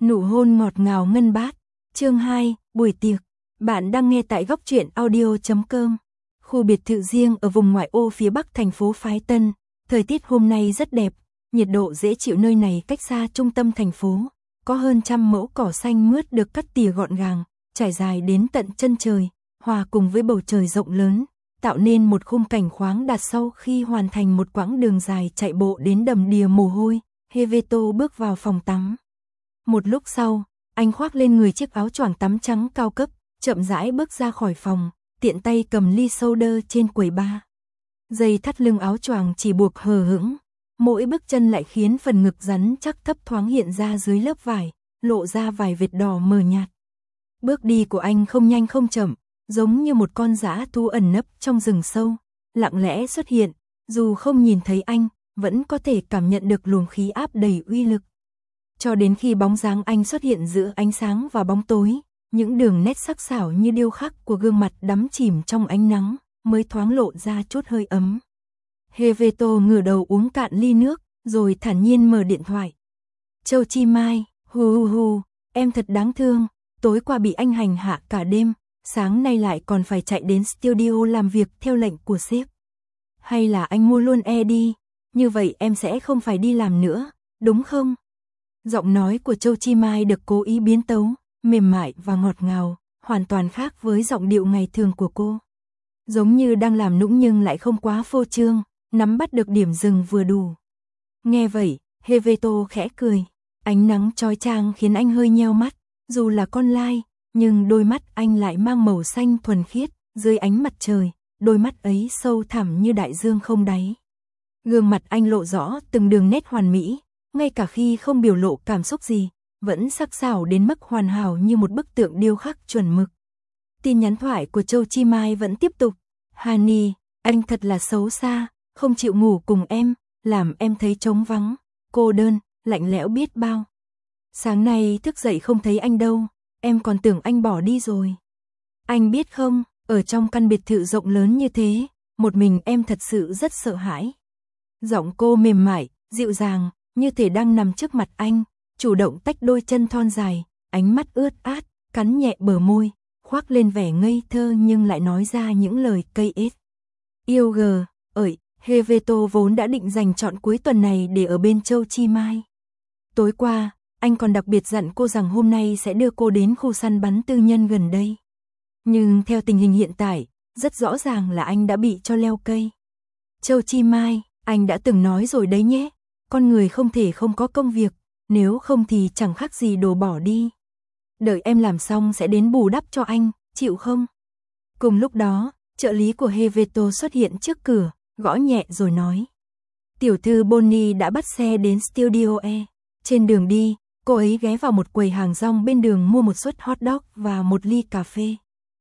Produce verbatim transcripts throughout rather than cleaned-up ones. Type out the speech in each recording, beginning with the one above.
Nụ hôn ngọt ngào ngân bát. Chương hai, buổi tiệc. Bạn đang nghe tại góc truyện audio chấm com. Khu biệt thự riêng ở vùng ngoại ô phía bắc thành phố Phái Tân. Thời tiết hôm nay rất đẹp, nhiệt độ dễ chịu, nơi này cách xa trung tâm thành phố. Có hơn trăm mẫu cỏ xanh mướt được cắt tỉa gọn gàng, trải dài đến tận chân trời, hòa cùng với bầu trời rộng lớn, tạo nên một khung cảnh khoáng đạt. Sau khi hoàn thành một quãng đường dài chạy bộ đến đầm đìa mồ hôi, Heveto bước vào phòng tắm. Một lúc sau, anh khoác lên người chiếc áo choàng tắm trắng cao cấp, chậm rãi bước ra khỏi phòng, tiện tay cầm ly soda trên quầy bar. Dây thắt lưng áo choàng chỉ buộc hờ hững, mỗi bước chân lại khiến phần ngực rắn chắc thấp thoáng hiện ra dưới lớp vải, lộ ra vài vệt đỏ mờ nhạt. Bước đi của anh không nhanh không chậm, giống như một con dã thú ẩn nấp trong rừng sâu, lặng lẽ xuất hiện, dù không nhìn thấy anh, vẫn có thể cảm nhận được luồng khí áp đầy uy lực. Cho đến khi bóng dáng anh xuất hiện giữa ánh sáng và bóng tối, những đường nét sắc sảo như điêu khắc của gương mặt đắm chìm trong ánh nắng, mới thoáng lộ ra chút hơi ấm. Heveto ngửa đầu uống cạn ly nước, rồi thản nhiên mở điện thoại. Châu Chi Mai, hu hu hu, em thật đáng thương, tối qua bị anh hành hạ cả đêm, sáng nay lại còn phải chạy đến studio làm việc theo lệnh của sếp. Hay là anh mua luôn e đi, như vậy em sẽ không phải đi làm nữa, đúng không? Giọng nói của Châu Chi Mai được cố ý biến tấu, mềm mại và ngọt ngào, hoàn toàn khác với giọng điệu ngày thường của cô. Giống như đang làm nũng nhưng lại không quá phô trương, nắm bắt được điểm dừng vừa đủ. Nghe vậy, Heveto khẽ cười, ánh nắng chói chang khiến anh hơi nheo mắt, dù là con lai, nhưng đôi mắt anh lại mang màu xanh thuần khiết, dưới ánh mặt trời, đôi mắt ấy sâu thẳm như đại dương không đáy. Gương mặt anh lộ rõ từng đường nét hoàn mỹ, ngay cả khi không biểu lộ cảm xúc gì, vẫn sắc sảo đến mức hoàn hảo như một bức tượng điêu khắc chuẩn mực. Tin nhắn thoại của Châu Chi Mai vẫn tiếp tục. Honey, anh thật là xấu xa, không chịu ngủ cùng em, làm em thấy trống vắng, cô đơn, lạnh lẽo biết bao. Sáng nay thức dậy không thấy anh đâu, em còn tưởng anh bỏ đi rồi. Anh biết không, ở trong căn biệt thự rộng lớn như thế, một mình em thật sự rất sợ hãi. Giọng cô mềm mại, dịu dàng, như thể đang nằm trước mặt anh, chủ động tách đôi chân thon dài, ánh mắt ướt át, cắn nhẹ bờ môi, khoác lên vẻ ngây thơ nhưng lại nói ra những lời cây ết. Yêu gờ, ơi, Heveto vốn đã định dành trọn cuối tuần này để ở bên Châu Chi Mai. Tối qua, anh còn đặc biệt dặn cô rằng hôm nay sẽ đưa cô đến khu săn bắn tư nhân gần đây. Nhưng theo tình hình hiện tại, rất rõ ràng là anh đã bị cho leo cây. Châu Chi Mai, anh đã từng nói rồi đấy nhé, con người không thể không có công việc, nếu không thì chẳng khác gì đồ bỏ đi. Đợi em làm xong sẽ đến bù đắp cho anh, chịu không? Cùng lúc đó, trợ lý của Heveto xuất hiện trước cửa, gõ nhẹ rồi nói. Tiểu thư Bonnie đã bắt xe đến Studio E. Trên đường đi, cô ấy ghé vào một quầy hàng rong bên đường mua một suất hot dog và một ly cà phê.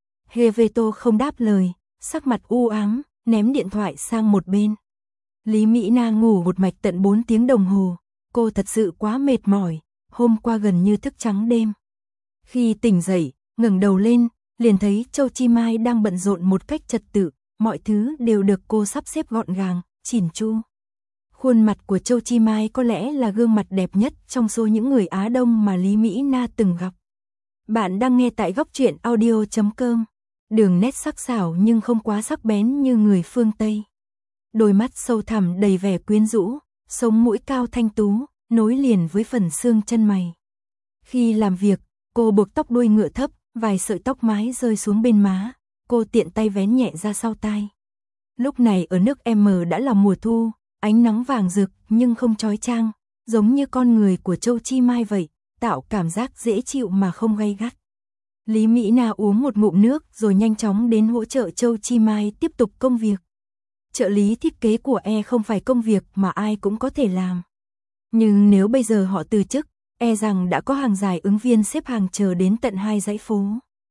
Heveto không đáp lời, sắc mặt u ám, ném điện thoại sang một bên. Lý Mỹ Na ngủ một mạch tận bốn tiếng đồng hồ, cô thật sự quá mệt mỏi, hôm qua gần như thức trắng đêm. Khi tỉnh dậy, ngẩng đầu lên, liền thấy Châu Chi Mai đang bận rộn một cách trật tự, mọi thứ đều được cô sắp xếp gọn gàng, chỉn chu. Khuôn mặt của Châu Chi Mai có lẽ là gương mặt đẹp nhất trong số những người Á Đông mà Lý Mỹ Na từng gặp. Bạn đang nghe tại góc truyện audio chấm com. Đường nét sắc sảo nhưng không quá sắc bén như người phương Tây. Đôi mắt sâu thẳm đầy vẻ quyến rũ, sống mũi cao thanh tú, nối liền với phần xương chân mày. Khi làm việc, cô buộc tóc đuôi ngựa thấp, vài sợi tóc mái rơi xuống bên má, cô tiện tay vén nhẹ ra sau tai. Lúc này ở nước M đã là mùa thu, ánh nắng vàng rực nhưng không chói chang, giống như con người của Châu Chi Mai vậy, tạo cảm giác dễ chịu mà không gay gắt. Lý Mỹ Na uống một ngụm nước rồi nhanh chóng đến hỗ trợ Châu Chi Mai tiếp tục công việc. Trợ lý thiết kế của E không phải công việc mà ai cũng có thể làm. Nhưng nếu bây giờ họ từ chức, e rằng đã có hàng dài ứng viên xếp hàng chờ đến tận hai dãy phố.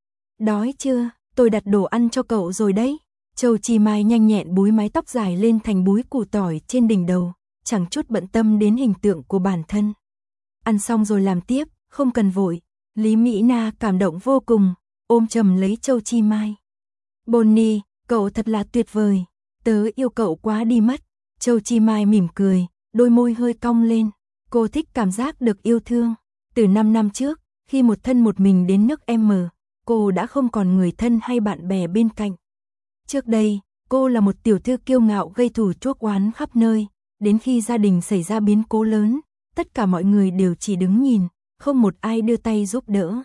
Đói chưa? Tôi đặt đồ ăn cho cậu rồi đấy. Châu Chi Mai nhanh nhẹn búi mái tóc dài lên thành búi củ tỏi trên đỉnh đầu, chẳng chút bận tâm đến hình tượng của bản thân. Ăn xong rồi làm tiếp, không cần vội. Lý Mỹ Na cảm động vô cùng, ôm chầm lấy Châu Chi Mai. Bonnie, cậu thật là tuyệt vời, tớ yêu cậu quá đi mất. Châu Chi Mai mỉm cười, đôi môi hơi cong lên, cô thích cảm giác được yêu thương. Từ năm năm trước, khi một thân một mình đến nước M, cô đã không còn người thân hay bạn bè bên cạnh. Trước đây, cô là một tiểu thư kiêu ngạo gây thù chuốc oán khắp nơi, đến khi gia đình xảy ra biến cố lớn, tất cả mọi người đều chỉ đứng nhìn, không một ai đưa tay giúp đỡ.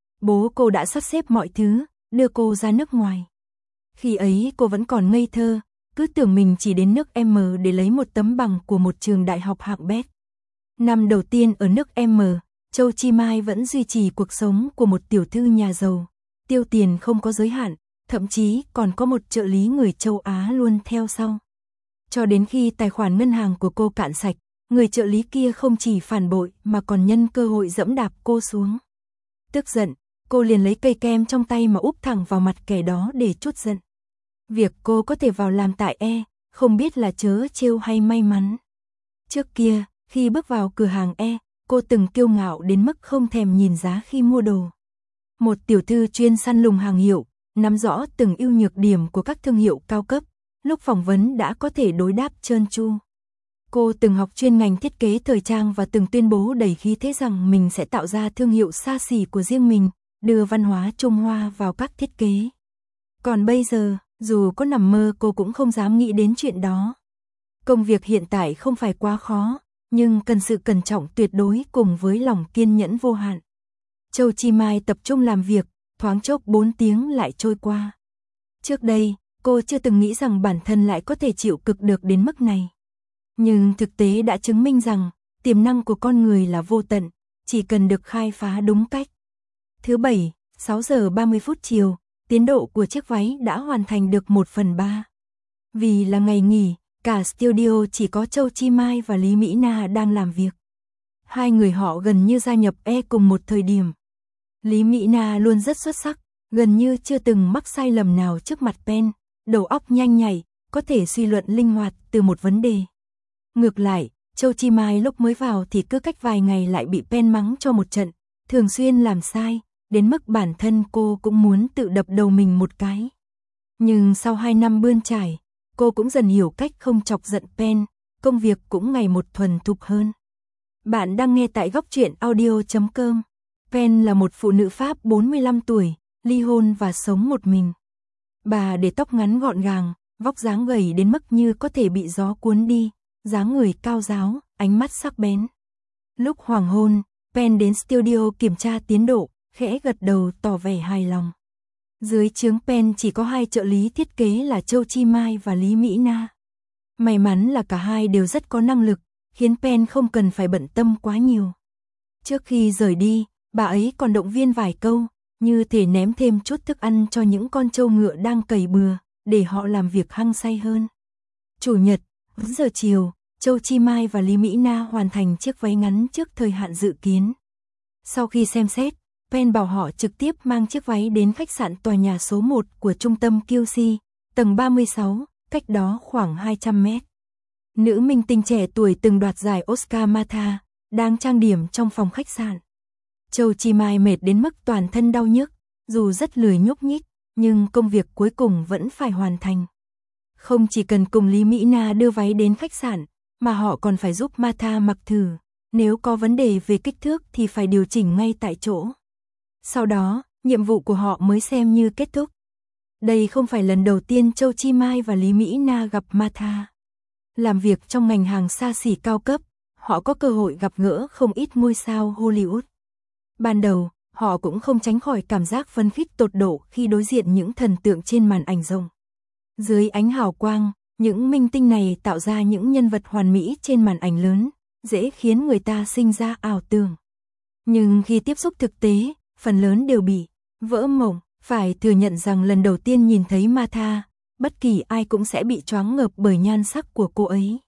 Bố cô đã sắp xếp mọi thứ, đưa cô ra nước ngoài. Khi ấy cô vẫn còn ngây thơ, cứ tưởng mình chỉ đến nước M để lấy một tấm bằng của một trường đại học hạng bét. Năm đầu tiên ở nước M, Châu Chi Mai vẫn duy trì cuộc sống của một tiểu thư nhà giàu, tiêu tiền không có giới hạn, thậm chí còn có một trợ lý người châu Á luôn theo sau. Cho đến khi tài khoản ngân hàng của cô cạn sạch, người trợ lý kia không chỉ phản bội mà còn nhân cơ hội giẫm đạp cô xuống. Tức giận, cô liền lấy cây kem trong tay mà úp thẳng vào mặt kẻ đó để trút giận. Việc cô có thể vào làm tại E, không biết là trớ trêu hay may mắn. Trước kia, khi bước vào cửa hàng E, cô từng kiêu ngạo đến mức không thèm nhìn giá khi mua đồ. Một tiểu thư chuyên săn lùng hàng hiệu, nắm rõ từng ưu nhược điểm của các thương hiệu cao cấp, lúc phỏng vấn đã có thể đối đáp trơn tru. Cô từng học chuyên ngành thiết kế thời trang và từng tuyên bố đầy khí thế rằng mình sẽ tạo ra thương hiệu xa xỉ của riêng mình, đưa văn hóa Trung Hoa vào các thiết kế. Còn bây giờ, dù có nằm mơ cô cũng không dám nghĩ đến chuyện đó. Công việc hiện tại không phải quá khó, nhưng cần sự cẩn trọng tuyệt đối cùng với lòng kiên nhẫn vô hạn. Châu Chi Mai tập trung làm việc, thoáng chốc bốn tiếng lại trôi qua. Trước đây, cô chưa từng nghĩ rằng bản thân lại có thể chịu cực được đến mức này. Nhưng thực tế đã chứng minh rằng, tiềm năng của con người là vô tận, chỉ cần được khai phá đúng cách. Thứ bảy, sáu giờ ba mươi phút chiều, tiến độ của chiếc váy đã hoàn thành được một phần ba. Vì là ngày nghỉ, cả studio chỉ có Châu Chi Mai và Lý Mỹ Na đang làm việc. Hai người họ gần như gia nhập E cùng một thời điểm. Lý Mỹ Na luôn rất xuất sắc, gần như chưa từng mắc sai lầm nào trước mặt Pen, đầu óc nhanh nhạy, có thể suy luận linh hoạt từ một vấn đề. Ngược lại, Châu Chi Mai lúc mới vào thì cứ cách vài ngày lại bị Pen mắng cho một trận, thường xuyên làm sai, đến mức bản thân cô cũng muốn tự đập đầu mình một cái. Nhưng sau hai năm bươn trải, cô cũng dần hiểu cách không chọc giận Pen, công việc cũng ngày một thuần thục hơn. Bạn đang nghe tại góc truyện audio chấm com. Pen là một phụ nữ Pháp bốn mươi lăm tuổi, ly hôn và sống một mình. Bà để tóc ngắn gọn gàng, vóc dáng gầy đến mức như có thể bị gió cuốn đi, dáng người cao ráo, ánh mắt sắc bén. Lúc hoàng hôn, Pen đến studio kiểm tra tiến độ, khẽ gật đầu tỏ vẻ hài lòng. Dưới trướng Pen chỉ có hai trợ lý thiết kế là Châu Chi Mai và Lý Mỹ Na. May mắn là cả hai đều rất có năng lực, khiến Pen không cần phải bận tâm quá nhiều. Trước khi rời đi, bà ấy còn động viên vài câu, như thể ném thêm chút thức ăn cho những con trâu ngựa đang cày bừa, để họ làm việc hăng say hơn. Chủ nhật, bốn giờ chiều, Châu Chi Mai và Lý Mỹ Na hoàn thành chiếc váy ngắn trước thời hạn dự kiến. Sau khi xem xét, Pen bảo họ trực tiếp mang chiếc váy đến khách sạn tòa nhà số một của trung tâm Q C, tầng ba mươi sáu, cách đó khoảng hai trăm mét. Nữ minh tinh trẻ tuổi từng đoạt giải Oscar Martha, đang trang điểm trong phòng khách sạn. Châu Chi Mai mệt đến mức toàn thân đau nhức, dù rất lười nhúc nhích, nhưng công việc cuối cùng vẫn phải hoàn thành. Không chỉ cần cùng Lý Mỹ Na đưa váy đến khách sạn, mà họ còn phải giúp Martha mặc thử, nếu có vấn đề về kích thước thì phải điều chỉnh ngay tại chỗ. Sau đó, nhiệm vụ của họ mới xem như kết thúc. Đây không phải lần đầu tiên Châu Chi Mai và Lý Mỹ Na gặp Martha. Làm việc trong ngành hàng xa xỉ cao cấp, họ có cơ hội gặp gỡ không ít ngôi sao Hollywood. Ban đầu, họ cũng không tránh khỏi cảm giác phấn khích tột độ khi đối diện những thần tượng trên màn ảnh rộng. Dưới ánh hào quang, những minh tinh này tạo ra những nhân vật hoàn mỹ trên màn ảnh lớn, dễ khiến người ta sinh ra ảo tưởng. Nhưng khi tiếp xúc thực tế, phần lớn đều bị vỡ mộng. Phải thừa nhận rằng lần đầu tiên nhìn thấy Martha, bất kỳ ai cũng sẽ bị choáng ngợp bởi nhan sắc của cô ấy.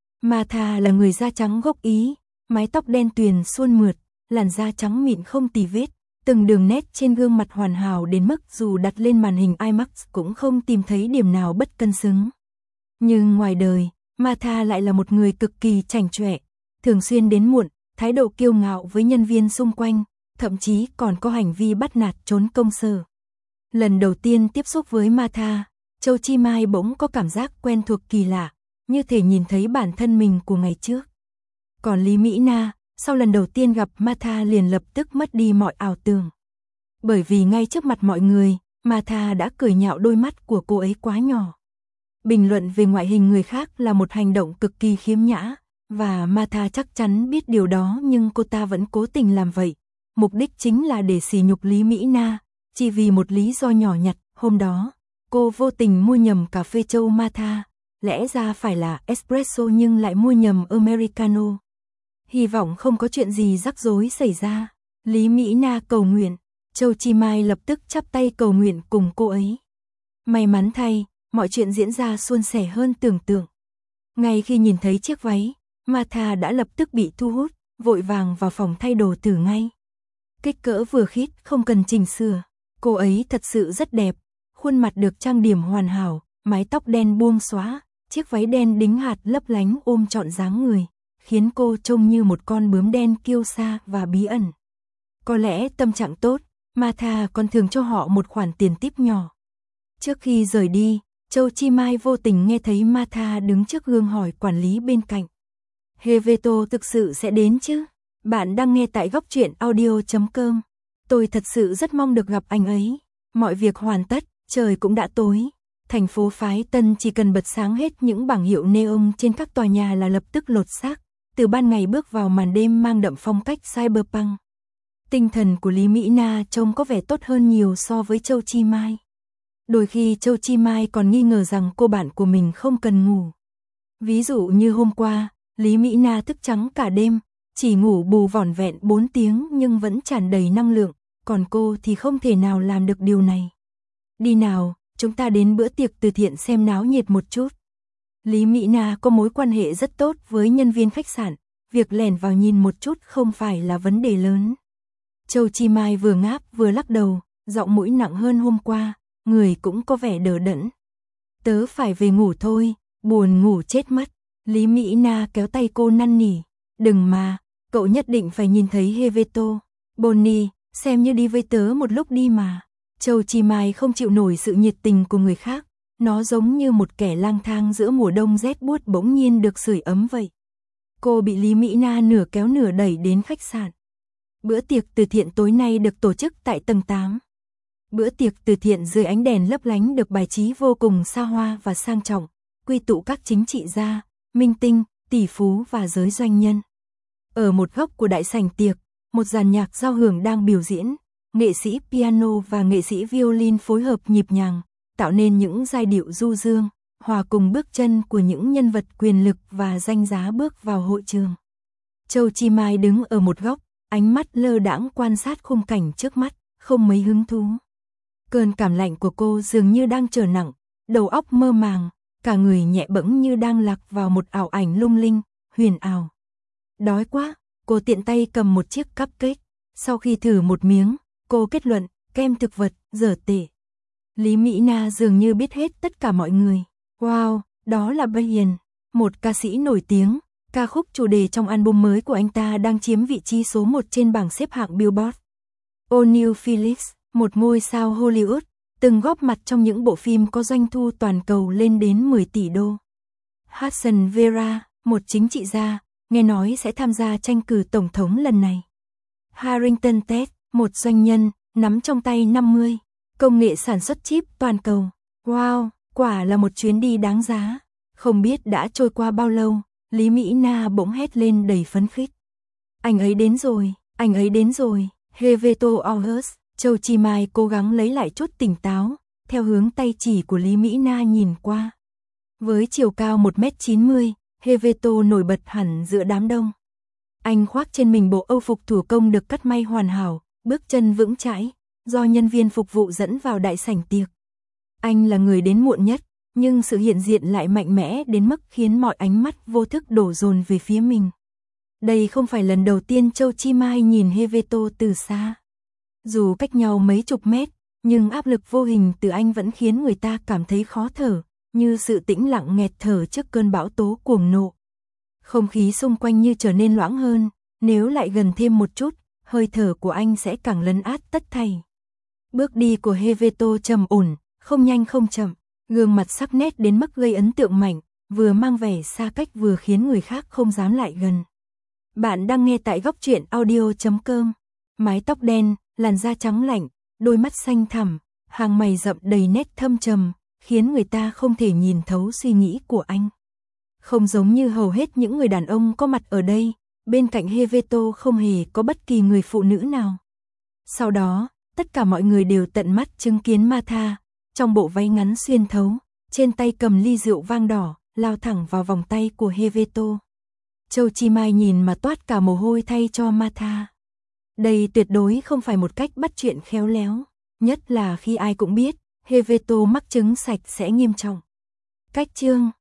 Martha là người da trắng gốc Ý, mái tóc đen tuyền suôn mượt, làn da trắng mịn không tì vết, từng đường nét trên gương mặt hoàn hảo đến mức dù đặt lên màn hình IMAX cũng không tìm thấy điểm nào bất cân xứng. Nhưng ngoài đời, Martha lại là một người cực kỳ chảnh chọe, thường xuyên đến muộn, thái độ kiêu ngạo với nhân viên xung quanh, thậm chí còn có hành vi bắt nạt trốn công sở. Lần đầu tiên tiếp xúc với Martha, Châu Chi Mai bỗng có cảm giác quen thuộc kỳ lạ, như thể nhìn thấy bản thân mình của ngày trước. Còn Lý Mỹ Na, sau lần đầu tiên gặp Martha liền lập tức mất đi mọi ảo tưởng. Bởi vì ngay trước mặt mọi người, Martha đã cười nhạo đôi mắt của cô ấy quá nhỏ. Bình luận về ngoại hình người khác là một hành động cực kỳ khiếm nhã, và Martha chắc chắn biết điều đó nhưng cô ta vẫn cố tình làm vậy. Mục đích chính là để sỉ nhục Lý Mỹ Na, chỉ vì một lý do nhỏ nhặt. Hôm đó, cô vô tình mua nhầm cà phê châu Martha, lẽ ra phải là espresso nhưng lại mua nhầm Americano. Hy vọng không có chuyện gì rắc rối xảy ra. Lý Mỹ Na cầu nguyện, Châu Chi Mai lập tức chắp tay cầu nguyện cùng cô ấy. May mắn thay, mọi chuyện diễn ra suôn sẻ hơn tưởng tượng. Ngay khi nhìn thấy chiếc váy, Martha đã lập tức bị thu hút, vội vàng vào phòng thay đồ thử ngay. Kích cỡ vừa khít, không cần chỉnh sửa. Cô ấy thật sự rất đẹp, khuôn mặt được trang điểm hoàn hảo, mái tóc đen buông xõa, chiếc váy đen đính hạt lấp lánh ôm trọn dáng người, khiến cô trông như một con bướm đen kiêu sa và bí ẩn. Có lẽ tâm trạng tốt, Martha còn thường cho họ một khoản tiền tip nhỏ. Trước khi rời đi, Châu Chi Mai vô tình nghe thấy Martha đứng trước gương hỏi quản lý bên cạnh. Heveto thực sự sẽ đến chứ? Bạn đang nghe tại góc truyện audio chấm com. Tôi thật sự rất mong được gặp anh ấy. Mọi việc hoàn tất, trời cũng đã tối. Thành phố Phái Tân chỉ cần bật sáng hết những bảng hiệu neon trên các tòa nhà là lập tức lột xác, từ ban ngày bước vào màn đêm mang đậm phong cách cyberpunk. Tinh thần của Lý Mỹ Na trông có vẻ tốt hơn nhiều so với Châu Chi Mai. Đôi khi Châu Chi Mai còn nghi ngờ rằng cô bạn của mình không cần ngủ. Ví dụ như hôm qua, Lý Mỹ Na thức trắng cả đêm, chỉ ngủ bù vỏn vẹn bốn tiếng nhưng vẫn tràn đầy năng lượng, còn cô thì không thể nào làm được điều này. Đi nào, chúng ta đến bữa tiệc từ thiện xem náo nhiệt một chút. Lý Mỹ Na có mối quan hệ rất tốt với nhân viên khách sạn, việc lẻn vào nhìn một chút không phải là vấn đề lớn. Châu Chi Mai vừa ngáp vừa lắc đầu, giọng mũi nặng hơn hôm qua, người cũng có vẻ đờ đẫn. Tớ phải về ngủ thôi, buồn ngủ chết mất. Lý Mỹ Na kéo tay cô năn nỉ, đừng mà, cậu nhất định phải nhìn thấy Heveto. Bonnie, xem như đi với tớ một lúc đi mà. Châu Chi Mai không chịu nổi sự nhiệt tình của người khác, nó giống như một kẻ lang thang giữa mùa đông rét buốt bỗng nhiên được sưởi ấm vậy. Cô bị Lý Mỹ Na nửa kéo nửa đẩy đến khách sạn. Bữa tiệc từ thiện tối nay được tổ chức tại tầng tám. Bữa tiệc từ thiện dưới ánh đèn lấp lánh được bài trí vô cùng xa hoa và sang trọng, quy tụ các chính trị gia, minh tinh, tỷ phú và giới doanh nhân. Ở một góc của đại sảnh tiệc, một dàn nhạc giao hưởng đang biểu diễn, nghệ sĩ piano và nghệ sĩ violin phối hợp nhịp nhàng, tạo nên những giai điệu du dương, hòa cùng bước chân của những nhân vật quyền lực và danh giá bước vào hội trường. Châu Chi Mai đứng ở một góc, ánh mắt lơ đãng quan sát khung cảnh trước mắt, không mấy hứng thú. Cơn cảm lạnh của cô dường như đang trở nặng, đầu óc mơ màng, cả người nhẹ bẫng như đang lạc vào một ảo ảnh lung linh, huyền ảo. Đói quá, cô tiện tay cầm một chiếc cupcake, sau khi thử một miếng, cô kết luận, kem thực vật, dở tệ. Lý Mỹ Na dường như biết hết tất cả mọi người. Wow, đó là Brian, một ca sĩ nổi tiếng, ca khúc chủ đề trong album mới của anh ta đang chiếm vị trí số một trên bảng xếp hạng Billboard. O'Neal Phillips, một ngôi sao Hollywood, từng góp mặt trong những bộ phim có doanh thu toàn cầu lên đến mười tỷ đô. Hudson Vera, một chính trị gia, nghe nói sẽ tham gia tranh cử tổng thống lần này. Harrington Ted, một doanh nhân, nắm trong tay năm mươi công nghệ sản xuất chip toàn cầu. Wow, quả là một chuyến đi đáng giá. Không biết đã trôi qua bao lâu, Lý Mỹ Na bỗng hét lên đầy phấn khích. Anh ấy đến rồi, anh ấy đến rồi. Heveto August, Châu Chi Mai cố gắng lấy lại chút tỉnh táo, theo hướng tay chỉ của Lý Mỹ Na nhìn qua. Với chiều cao một mét chín mươi, Heveto nổi bật hẳn giữa đám đông. Anh khoác trên mình bộ âu phục thủ công được cắt may hoàn hảo, bước chân vững chãi, do nhân viên phục vụ dẫn vào đại sảnh tiệc. Anh là người đến muộn nhất, nhưng sự hiện diện lại mạnh mẽ đến mức khiến mọi ánh mắt vô thức đổ dồn về phía mình. Đây không phải lần đầu tiên Châu Chi Mai nhìn Heveto từ xa. Dù cách nhau mấy chục mét, nhưng áp lực vô hình từ anh vẫn khiến người ta cảm thấy khó thở, như sự tĩnh lặng nghẹt thở trước cơn bão tố cuồng nộ. Không khí xung quanh như trở nên loãng hơn, nếu lại gần thêm một chút, hơi thở của anh sẽ càng lấn át tất thảy. Bước đi của Heveto trầm ổn, không nhanh không chậm, gương mặt sắc nét đến mức gây ấn tượng mạnh, vừa mang vẻ xa cách vừa khiến người khác không dám lại gần. Bạn đang nghe tại góc truyện audio chấm com. Mái tóc đen, làn da trắng lạnh, đôi mắt xanh thẳm, hàng mày rậm đầy nét thâm trầm, khiến người ta không thể nhìn thấu suy nghĩ của anh. Không giống như hầu hết những người đàn ông có mặt ở đây, bên cạnh Heveto không hề có bất kỳ người phụ nữ nào. Sau đó, tất cả mọi người đều tận mắt chứng kiến Martha, trong bộ váy ngắn xuyên thấu, trên tay cầm ly rượu vang đỏ, lao thẳng vào vòng tay của Heveto. Châu Chi Mai nhìn mà toát cả mồ hôi thay cho Martha. Đây tuyệt đối không phải một cách bắt chuyện khéo léo, nhất là khi ai cũng biết, Heveto mắc chứng sạch sẽ nghiêm trọng. Cách chương